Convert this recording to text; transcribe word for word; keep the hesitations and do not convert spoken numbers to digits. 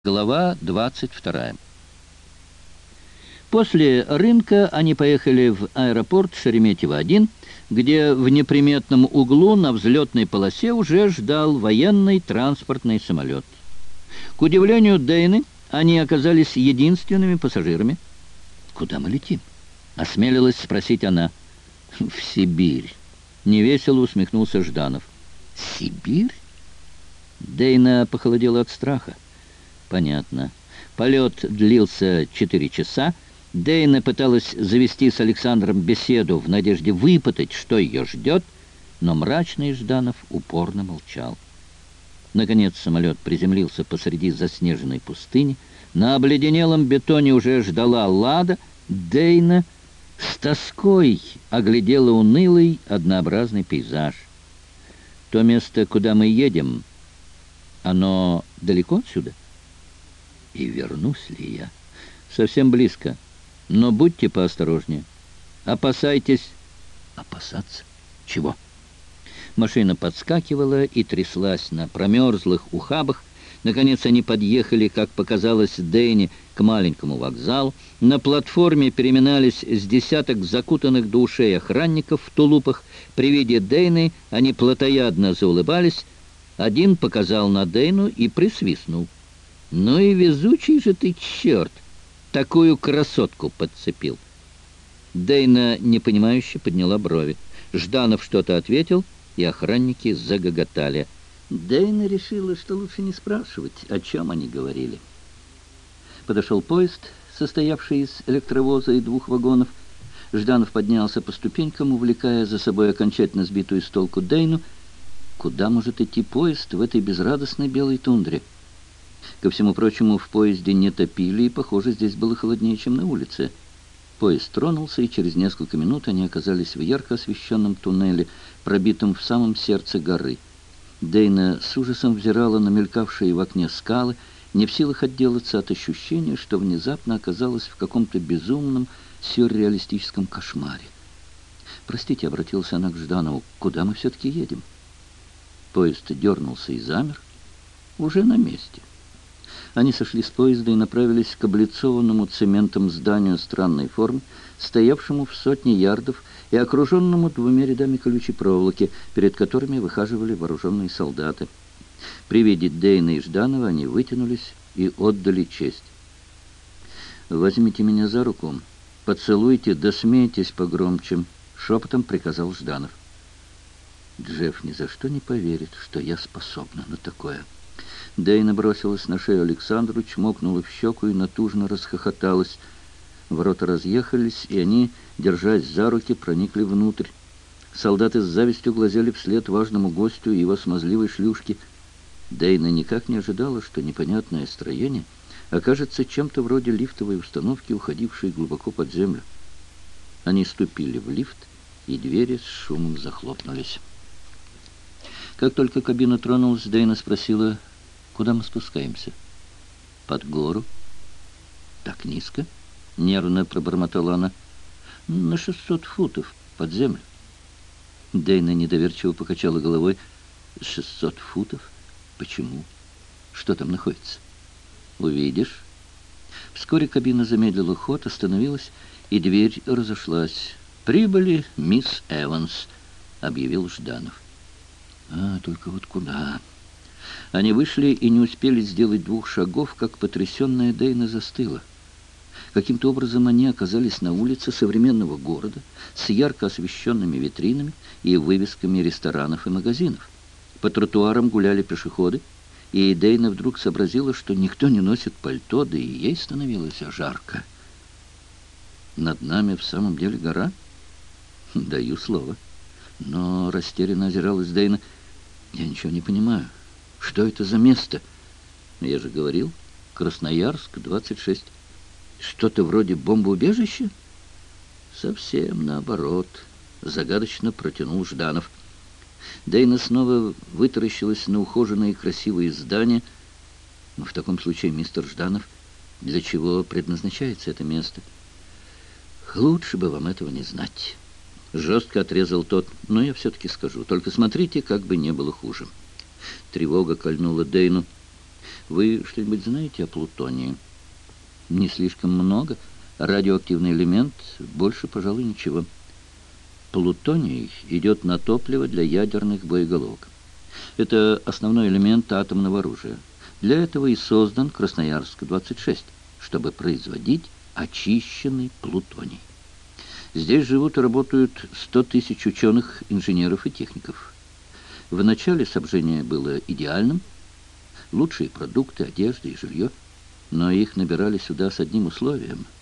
Глава двадцать вторая. После рынка они поехали в аэропорт Шереметьево-один, где в неприметном углу на взлетной полосе уже ждал военный транспортный самолет. К удивлению Дейны, они оказались единственными пассажирами. «Куда мы летим?» — осмелилась спросить она. «В Сибирь», — невесело усмехнулся Жданов. «Сибирь?» Дейна похолодела от страха. Понятно. Полет длился четыре часа. Дейна пыталась завести с Александром беседу в надежде выпытать, что ее ждет, но мрачный Жданов упорно молчал. Наконец самолет приземлился посреди заснеженной пустыни. На обледенелом бетоне уже ждала Лада. Дейна с тоской оглядела унылый, однообразный пейзаж. То место, куда мы едем, оно далеко отсюда? И вернусь ли я? Совсем близко. Но будьте поосторожнее. Опасайтесь. Опасаться? Чего? Машина подскакивала и тряслась на промерзлых ухабах. Наконец они подъехали, как показалось Дейне, к маленькому вокзалу. На платформе переминались с десяток закутанных до ушей охранников в тулупах. При виде Дейны они плотоядно заулыбались. Один показал на Дейну и присвистнул. «Ну и везучий же ты, черт! Такую красотку подцепил!» Дейна непонимающе подняла брови. Жданов что-то ответил, и охранники загоготали. Дейна решила, что лучше не спрашивать, о чем они говорили. Подошел поезд, состоявший из электровоза и двух вагонов. Жданов поднялся по ступенькам, увлекая за собой окончательно сбитую с толку Дейну. Куда может идти поезд в этой безрадостной белой тундре? Ко всему прочему, в поезде не топили, и, похоже, здесь было холоднее, чем на улице. Поезд тронулся, и через несколько минут они оказались в ярко освещенном туннеле, пробитом в самом сердце горы. Дейна с ужасом взирала на мелькавшие в окне скалы, не в силах отделаться от ощущения, что внезапно оказалась в каком-то безумном, сюрреалистическом кошмаре. «Простите», — обратилась она к Жданову, — «куда мы все-таки едем?» Поезд дернулся и замер, уже на месте. Они сошли с поезда и направились к облицованному цементом зданию странной формы, стоявшему в сотне ярдов и окруженному двумя рядами колючей проволоки, перед которыми выхаживали вооруженные солдаты. При виде Дейны и Жданова они вытянулись и отдали честь. «Возьмите меня за руку, поцелуйте, да смейтесь погромче», — шепотом приказал Жданов. «Джефф ни за что не поверит, что я способна на такое». Дейна бросилась на шею Александру, чмокнула в щеку и натужно расхохоталась. Ворота разъехались, и они, держась за руки, проникли внутрь. Солдаты с завистью глазели вслед важному гостю и его смазливой шлюшке. Дейна никак не ожидала, что непонятное строение окажется чем-то вроде лифтовой установки, уходившей глубоко под землю. Они ступили в лифт, и двери с шумом захлопнулись. Как только кабина тронулась, Дейна спросила: «Куда мы спускаемся?» «Под гору». «Так низко?» — нервно пробормотала она. «На шестьсот футов под землю». Дейна недоверчиво покачала головой. «Шестьсот футов? Почему? Что там находится?» «Увидишь». Вскоре кабина замедлила ход, остановилась, и дверь разошлась. «Прибыли, мисс Эванс», — объявил Жданов. «А, только вот куда?» Они вышли и не успели сделать двух шагов, как потрясенная Дейна застыла. Каким-то образом они оказались на улице современного города с ярко освещенными витринами и вывесками ресторанов и магазинов. По тротуарам гуляли пешеходы, и Дейна вдруг сообразила, что никто не носит пальто, да и ей становилось жарко. «Над нами в самом деле гора?» «Даю слово». Но растерянно озиралась Дейна. «Я ничего не понимаю. Что это за место?» «Я же говорил, Красноярск, двадцать шесть. Что-то вроде бомбоубежища?» «Совсем наоборот», — загадочно протянул Жданов. Дейна снова вытаращилась на ухоженные красивые здания. «Но в таком случае, мистер Жданов, для чего предназначается это место?» «Лучше бы вам этого не знать», — жестко отрезал тот. «Но я все-таки скажу. Только смотрите, как бы не было хуже». Тревога кольнула Дейну. Вы что-нибудь знаете о плутонии? Не слишком много. Радиоактивный элемент, больше, пожалуй, ничего. Плутоний идет на топливо для ядерных боеголовок. Это основной элемент атомного оружия. Для этого и создан Красноярск-двадцать шесть, чтобы производить очищенный плутоний. Здесь живут и работают сто тысяч ученых, инженеров и техников. В начале снабжение было идеальным. Лучшие продукты, одежда и жилье. Но их набирали сюда с одним условием –